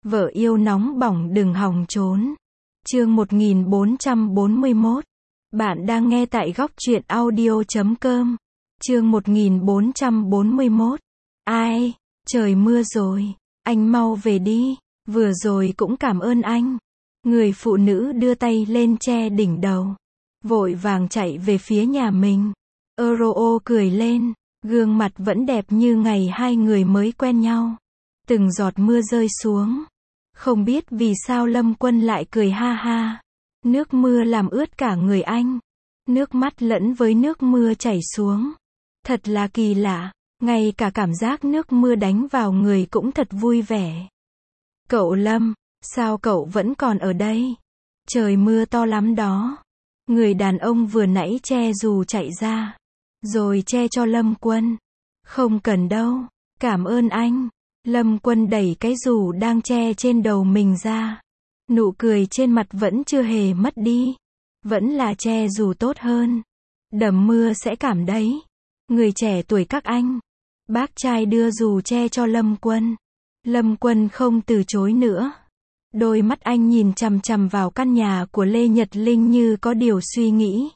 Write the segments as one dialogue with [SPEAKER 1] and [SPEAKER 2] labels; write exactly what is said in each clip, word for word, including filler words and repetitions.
[SPEAKER 1] Vợ yêu nóng bỏng đừng hòng trốn. Chương một nghìn bốn trăm bốn mươi mốt. Bạn đang nghe tại góc truyện audio chấm com. Chương một nghìn bốn trăm bốn mươi mốt. Ai? Trời mưa rồi. Anh mau về đi. Vừa rồi cũng cảm ơn anh. Người phụ nữ đưa tay lên che đỉnh đầu. Vội vàng chạy về phía nhà mình. Euro cười lên. Gương mặt vẫn đẹp như ngày hai người mới quen nhau. Từng giọt mưa rơi xuống. Không biết vì sao Lâm Quân lại cười ha ha. Nước mưa làm ướt cả người anh. Nước mắt lẫn với nước mưa chảy xuống. Thật là kỳ lạ. Ngay cả cảm giác nước mưa đánh vào người cũng thật vui vẻ. Cậu Lâm, sao cậu vẫn còn ở đây? Trời mưa to lắm đó. Người đàn ông vừa nãy che dù chạy ra. Rồi che cho Lâm Quân. Không cần đâu. Cảm ơn anh. Lâm Quân đẩy cái dù đang che trên đầu mình ra. Nụ cười trên mặt vẫn chưa hề mất đi. Vẫn là che dù tốt hơn. Đầm mưa sẽ cảm đấy. Người trẻ tuổi các anh. Bác trai đưa dù che cho Lâm Quân. Lâm Quân không từ chối nữa. Đôi mắt anh nhìn chằm chằm vào căn nhà của Lê Nhật Linh như có điều suy nghĩ.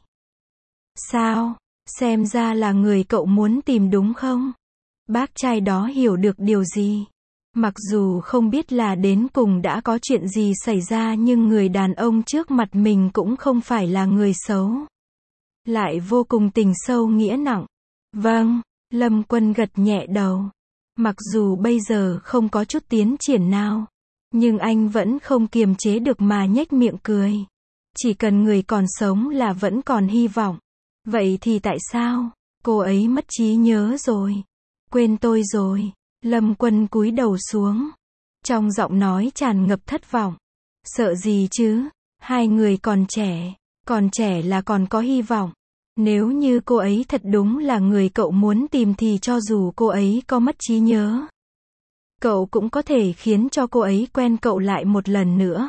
[SPEAKER 1] Sao? Xem ra là người cậu muốn tìm đúng không? Bác trai đó hiểu được điều gì? Mặc dù không biết là đến cùng đã có chuyện gì xảy ra nhưng người đàn ông trước mặt mình cũng không phải là người xấu. Lại vô cùng tình sâu nghĩa nặng. Vâng, Lâm Quân gật nhẹ đầu. Mặc dù bây giờ không có chút tiến triển nào, nhưng anh vẫn không kiềm chế được mà nhếch miệng cười. Chỉ cần người còn sống là vẫn còn hy vọng. Vậy thì tại sao? Cô ấy mất trí nhớ rồi. Quên tôi rồi. Lâm Quân cúi đầu xuống. Trong giọng nói tràn ngập thất vọng. Sợ gì chứ? Hai người còn trẻ. Còn trẻ là còn có hy vọng. Nếu như cô ấy thật đúng là người cậu muốn tìm thì cho dù cô ấy có mất trí nhớ, cậu cũng có thể khiến cho cô ấy quen cậu lại một lần nữa.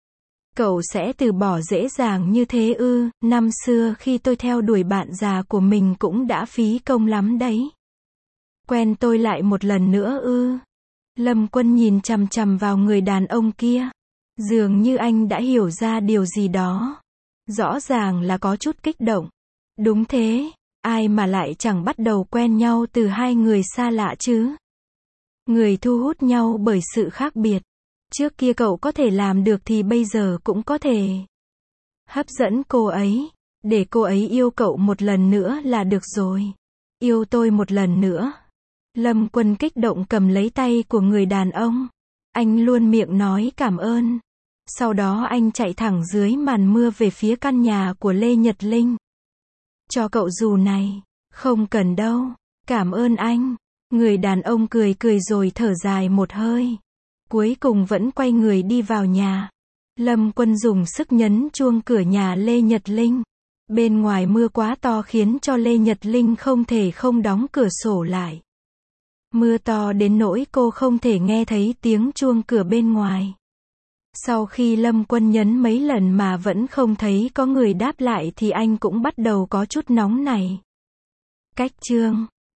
[SPEAKER 1] Cậu sẽ từ bỏ dễ dàng như thế ư? Năm xưa khi tôi theo đuổi bạn già của mình cũng đã phí công lắm đấy. Quen tôi lại một lần nữa ư? Lâm Quân nhìn chằm chằm vào người đàn ông kia. Dường như anh đã hiểu ra điều gì đó. Rõ ràng là có chút kích động. Đúng thế, ai mà lại chẳng bắt đầu quen nhau từ hai người xa lạ chứ? Người thu hút nhau bởi sự khác biệt. Trước kia cậu có thể làm được thì bây giờ cũng có thể. Hấp dẫn cô ấy. Để cô ấy yêu cậu một lần nữa là được rồi. Yêu tôi một lần nữa. Lâm Quân kích động cầm lấy tay của người đàn ông. Anh luôn miệng nói cảm ơn. Sau đó anh chạy thẳng dưới màn mưa về phía căn nhà của Lê Nhật Linh. Cho cậu dù này. Không cần đâu. Cảm ơn anh. Người đàn ông cười cười rồi thở dài một hơi. Cuối cùng vẫn quay người đi vào nhà. Lâm Quân dùng sức nhấn chuông cửa nhà Lê Nhật Linh. Bên ngoài mưa quá to khiến cho Lê Nhật Linh không thể không đóng cửa sổ lại. Mưa to đến nỗi cô không thể nghe thấy tiếng chuông cửa bên ngoài. Sau khi Lâm Quân nhấn mấy lần mà vẫn không thấy có người đáp lại thì anh cũng bắt đầu có chút nóng này. Cách chương